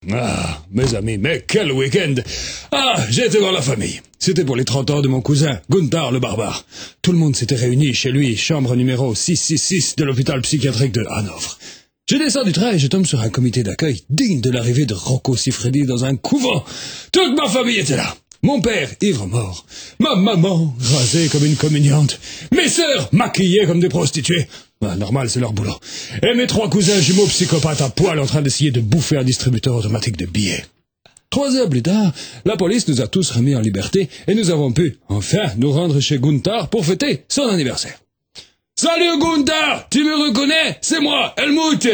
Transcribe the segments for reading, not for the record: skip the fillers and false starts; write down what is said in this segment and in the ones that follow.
Ah, mes amis, mais quel week-end! Ah, j'ai été voir la famille. C'était pour les 30 ans de mon cousin, Gunther le barbare. Tout le monde s'était réuni chez lui, chambre numéro 666 de l'hôpital psychiatrique de Hanovre. Je descends du train et je tombe sur un comité d'accueil digne de l'arrivée de Rocco Siffredi dans un couvent. Toute ma famille était là. Mon père, ivre mort. Ma maman, rasée comme une communiante. Mes sœurs, maquillées comme des prostituées. Ah, normal, c'est leur boulot. Et mes 3 cousins jumeaux psychopathes à poil en train d'essayer de bouffer un distributeur automatique de billets. 3 heures plus tard, la police nous a tous remis en liberté et nous avons pu, enfin, nous rendre chez Gunther pour fêter son anniversaire. Salut Gunther, tu me reconnais? C'est moi, Helmut.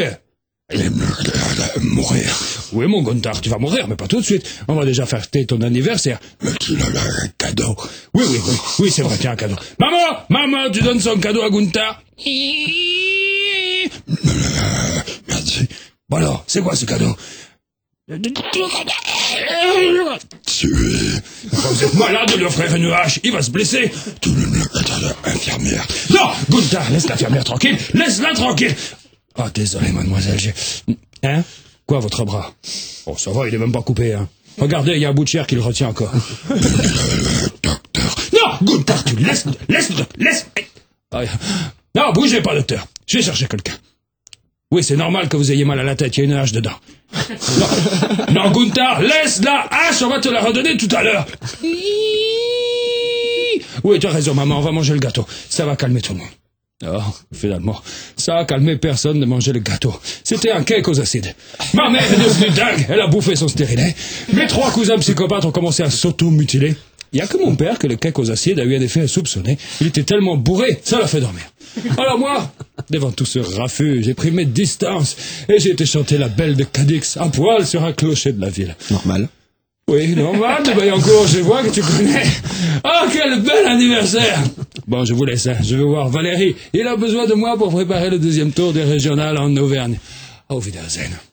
Mourir. Oui, mon Gunther, tu vas mourir, mais pas tout de suite. On va déjà fêter ton anniversaire. Mais tu as un cadeau. Oui, c'est vrai qu'il y a un cadeau. Maman, tu donnes son cadeau à Gunther? Merci. Bon alors, c'est quoi ce cadeau? Vous êtes malade de lui offrir une hache, il va se blesser. Infirmière. Non, Gunther, laisse l'infirmière tranquille, laisse-la tranquille. Ah, désolé, mademoiselle, Hein? Quoi, votre bras? Oh, ça va, il est même pas coupé, hein. Regardez, il y a un bout de chair qui le retient encore. Docteur. Non, Gunther, tu laisse. Non, bougez pas, docteur. Je vais chercher quelqu'un. Oui, c'est normal que vous ayez mal à la tête, il y a une hache dedans. Non, Gunther, laisse la hache, on va te la redonner tout à l'heure. Oui, tu as raison, maman, on va manger le gâteau. Ça va calmer tout le monde. Oh, finalement, ça a calmé personne de manger le gâteau. C'était un cake aux acides. Ma mère est devenue dingue, elle a bouffé son stérilet. Mes 3 cousins psychopathes ont commencé à s'auto-mutiler. Il n'y a que mon père que le cake aux acides a eu un effet insoupçonné. Il était tellement bourré, ça l'a fait dormir. Alors moi, devant tout ce raffut, j'ai pris mes distances et j'ai été chanter la belle de Cadix à poil sur un clocher de la ville. Normal. Oui, normal, de Bayancourt, je vois que tu connais. Oh, quel bel anniversaire! Bon, je vous laisse, hein. Je vais voir Valérie. Il a besoin de moi pour préparer le 2e tour des régionales en Auvergne. Auf Wiedersehen.